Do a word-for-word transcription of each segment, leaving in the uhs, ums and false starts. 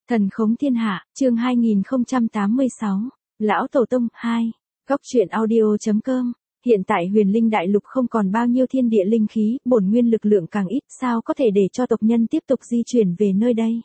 Thần khống thiên hạ, chương hai nghìn không trăm tám mươi sáu, Lão Tổ Tông, hai, Góc truyện audio.com, hiện tại huyền linh đại lục không còn bao nhiêu thiên địa linh khí, bổn nguyên lực lượng càng ít, sao có thể để cho tộc nhân tiếp tục di chuyển về nơi đây.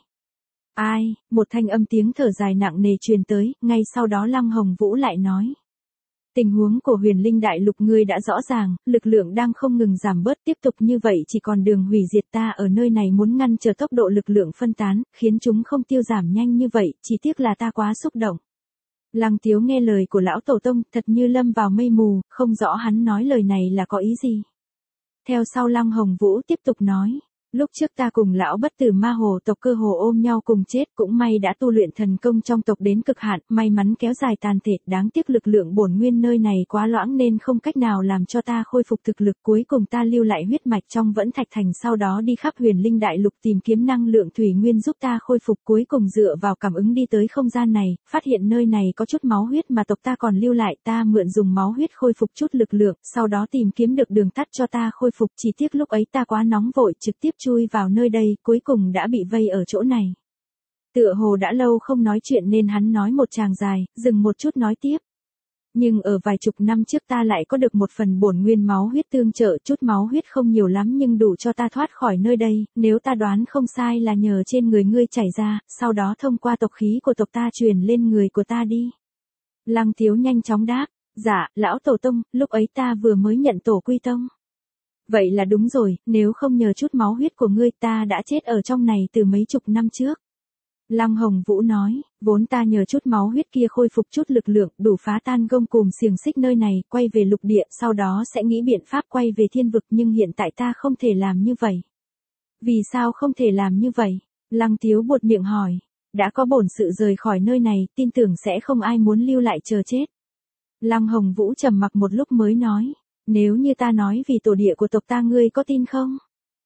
Ai, một thanh âm tiếng thở dài nặng nề truyền tới, ngay sau đó Lăng Hồng Vũ lại nói. Tình huống của huyền linh đại lục ngươi đã rõ ràng, lực lượng đang không ngừng giảm bớt, tiếp tục như vậy chỉ còn đường hủy diệt, ta ở nơi này muốn ngăn trở tốc độ lực lượng phân tán, khiến chúng không tiêu giảm nhanh như vậy, chỉ tiếc là ta quá xúc động. Lăng Tiếu nghe lời của lão Tổ Tông, thật như lâm vào mây mù, không rõ hắn nói lời này là có ý gì. Theo sau Lăng Hồng Vũ tiếp tục nói. Lúc trước ta cùng lão bất tử ma hồ tộc cơ hồ ôm nhau cùng chết, cũng may đã tu luyện thần công trong tộc đến cực hạn, may mắn kéo dài tàn thể, đáng tiếc lực lượng bổn nguyên nơi này quá loãng nên không cách nào làm cho ta khôi phục thực lực, cuối cùng ta lưu lại huyết mạch trong Vẫn Thạch Thành, sau đó đi khắp huyền linh đại lục tìm kiếm năng lượng thủy nguyên giúp ta khôi phục, cuối cùng dựa vào cảm ứng đi tới không gian này, phát hiện nơi này có chút máu huyết mà tộc ta còn lưu lại, ta mượn dùng máu huyết khôi phục chút lực lượng, sau đó tìm kiếm được đường tắt cho ta khôi phục, chỉ tiếc lúc ấy ta quá nóng vội trực tiếp chui vào nơi đây, cuối cùng đã bị vây ở chỗ này. Tựa hồ đã lâu không nói chuyện nên hắn nói một tràng dài, dừng một chút nói tiếp. Nhưng ở vài chục năm trước ta lại có được một phần bổn nguyên máu huyết tương trợ, chút máu huyết không nhiều lắm nhưng đủ cho ta thoát khỏi nơi đây, nếu ta đoán không sai là nhờ trên người ngươi chảy ra, sau đó thông qua tộc khí của tộc ta truyền lên người của ta đi. Lăng Tiếu nhanh chóng đáp, dạ, lão Tổ Tông, lúc ấy ta vừa mới nhận tổ quy tông. Vậy là đúng rồi, nếu không nhờ chút máu huyết của ngươi ta đã chết ở trong này từ mấy chục năm trước. Lăng Hồng Vũ nói, vốn ta nhờ chút máu huyết kia khôi phục chút lực lượng, đủ phá tan gông cùm xiềng xích nơi này, quay về lục địa, sau đó sẽ nghĩ biện pháp quay về thiên vực, nhưng hiện tại ta không thể làm như vậy. Vì sao không thể làm như vậy? Lăng Tiếu buột miệng hỏi, đã có bổn sự rời khỏi nơi này, tin tưởng sẽ không ai muốn lưu lại chờ chết. Lăng Hồng Vũ trầm mặc một lúc mới nói. Nếu như ta nói vì tổ địa của tộc ta ngươi có tin không?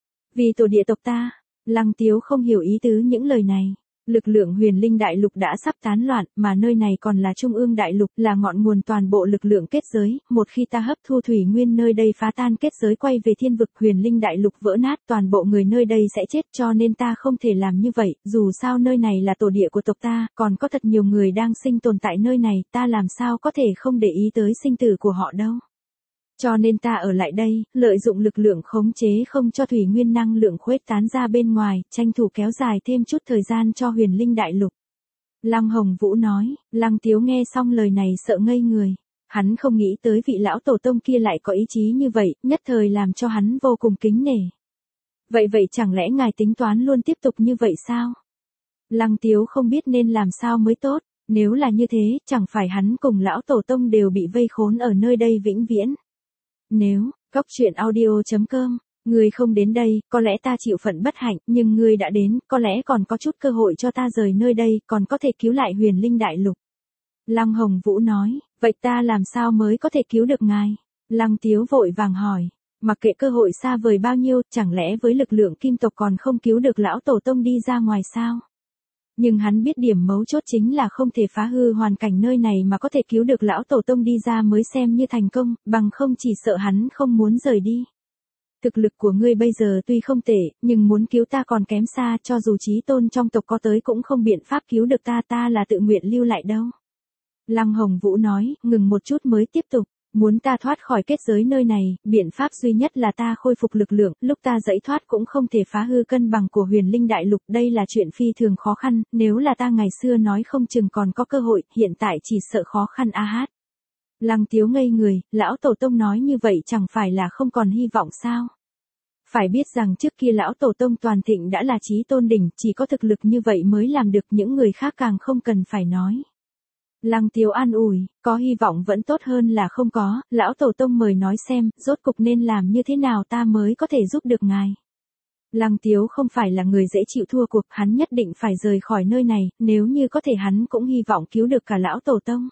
Vì tổ địa tộc ta, Lăng Tiếu không hiểu ý tứ những lời này. Lực lượng huyền linh đại lục đã sắp tán loạn, mà nơi này còn là trung ương đại lục, là ngọn nguồn toàn bộ lực lượng kết giới, một khi ta hấp thu thủy nguyên nơi đây phá tan kết giới quay về thiên vực, huyền linh đại lục vỡ nát, toàn bộ người nơi đây sẽ chết, cho nên ta không thể làm như vậy, dù sao nơi này là tổ địa của tộc ta, còn có thật nhiều người đang sinh tồn tại nơi này, ta làm sao có thể không để ý tới sinh tử của họ đâu. Cho nên ta ở lại đây, lợi dụng lực lượng khống chế không cho thủy nguyên năng lượng khuếch tán ra bên ngoài, tranh thủ kéo dài thêm chút thời gian cho huyền linh đại lục. Lăng Hồng Vũ nói, Lăng Tiếu nghe xong lời này sợ ngây người. Hắn không nghĩ tới vị lão Tổ Tông kia lại có ý chí như vậy, nhất thời làm cho hắn vô cùng kính nể. Vậy vậy chẳng lẽ ngài tính toán luôn tiếp tục như vậy sao? Lăng Tiếu không biết nên làm sao mới tốt, nếu là như thế, chẳng phải hắn cùng lão Tổ Tông đều bị vây khốn ở nơi đây vĩnh viễn. Nếu, Góc truyện audio.com, ngươi không đến đây, có lẽ ta chịu phận bất hạnh, nhưng ngươi đã đến, có lẽ còn có chút cơ hội cho ta rời nơi đây, còn có thể cứu lại huyền linh đại lục. Lăng Hồng Vũ nói, vậy ta làm sao mới có thể cứu được ngài? Lăng Tiếu vội vàng hỏi, mặc kệ cơ hội xa vời bao nhiêu, chẳng lẽ với lực lượng kim tộc còn không cứu được lão Tổ Tông đi ra ngoài sao? Nhưng hắn biết điểm mấu chốt chính là không thể phá hư hoàn cảnh nơi này mà có thể cứu được lão Tổ Tông đi ra mới xem như thành công, bằng không chỉ sợ hắn không muốn rời đi. Thực lực của ngươi bây giờ tuy không tệ, nhưng muốn cứu ta còn kém xa, cho dù chí tôn trong tộc có tới cũng không biện pháp cứu được ta, ta là tự nguyện lưu lại đâu. Lăng Hồng Vũ nói, ngừng một chút mới tiếp tục. Muốn ta thoát khỏi kết giới nơi này, biện pháp duy nhất là ta khôi phục lực lượng, lúc ta dẫy thoát cũng không thể phá hư cân bằng của huyền linh đại lục, đây là chuyện phi thường khó khăn, nếu là ta ngày xưa nói không chừng còn có cơ hội, hiện tại chỉ sợ khó khăn a hát. Lăng Tiếu ngây người, lão Tổ Tông nói như vậy chẳng phải là không còn hy vọng sao? Phải biết rằng trước kia lão Tổ Tông toàn thịnh đã là chí tôn đỉnh, chỉ có thực lực như vậy mới làm được, những người khác càng không cần phải nói. Lăng Tiếu an ủi, có hy vọng vẫn tốt hơn là không có, lão Tổ Tông mời nói xem, rốt cục nên làm như thế nào ta mới có thể giúp được ngài. Lăng Tiếu không phải là người dễ chịu thua cuộc, hắn nhất định phải rời khỏi nơi này, nếu như có thể hắn cũng hy vọng cứu được cả lão Tổ Tông.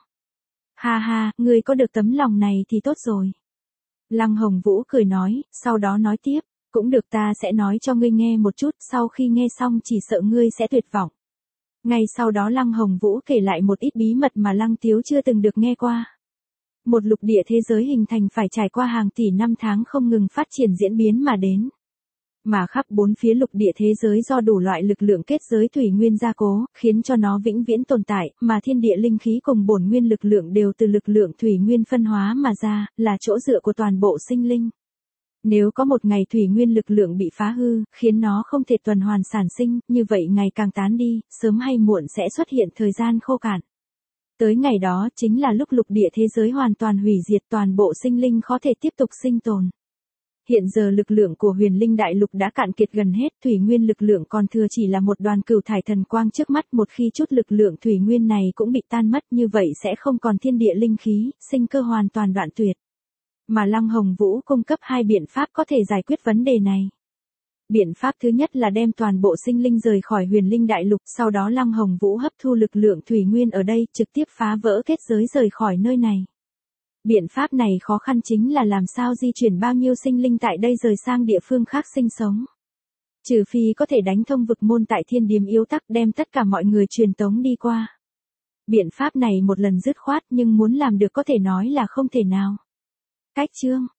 Ha ha, ngươi có được tấm lòng này thì tốt rồi. Lăng Hồng Vũ cười nói, sau đó nói tiếp, cũng được, ta sẽ nói cho ngươi nghe một chút, sau khi nghe xong chỉ sợ ngươi sẽ tuyệt vọng. Ngay sau đó Lăng Hồng Vũ kể lại một ít bí mật mà Lăng Tiếu chưa từng được nghe qua. Một lục địa thế giới hình thành phải trải qua hàng tỷ năm tháng không ngừng phát triển diễn biến mà đến. Mà khắp bốn phía lục địa thế giới do đủ loại lực lượng kết giới thủy nguyên gia cố, khiến cho nó vĩnh viễn tồn tại, mà thiên địa linh khí cùng bổn nguyên lực lượng đều từ lực lượng thủy nguyên phân hóa mà ra, là chỗ dựa của toàn bộ sinh linh. Nếu có một ngày thủy nguyên lực lượng bị phá hư, khiến nó không thể tuần hoàn sản sinh, như vậy ngày càng tán đi, sớm hay muộn sẽ xuất hiện thời gian khô cạn. Tới ngày đó chính là lúc lục địa thế giới hoàn toàn hủy diệt, toàn bộ sinh linh khó thể tiếp tục sinh tồn. Hiện giờ lực lượng của huyền linh đại lục đã cạn kiệt gần hết, thủy nguyên lực lượng còn thừa chỉ là một đoàn cửu thải thần quang trước mắt, một khi chút lực lượng thủy nguyên này cũng bị tan mất, như vậy sẽ không còn thiên địa linh khí, sinh cơ hoàn toàn đoạn tuyệt. Mà Lăng Hồng Vũ cung cấp hai biện pháp có thể giải quyết vấn đề này. Biện pháp thứ nhất là đem toàn bộ sinh linh rời khỏi huyền linh đại lục, sau đó Lăng Hồng Vũ hấp thu lực lượng thủy nguyên ở đây, trực tiếp phá vỡ kết giới rời khỏi nơi này. Biện pháp này khó khăn chính là làm sao di chuyển bao nhiêu sinh linh tại đây rời sang địa phương khác sinh sống. Trừ phi có thể đánh thông vực môn tại thiên điềm yếu tắc, đem tất cả mọi người truyền tống đi qua. Biện pháp này một lần dứt khoát nhưng muốn làm được có thể nói là không thể nào. Cách chương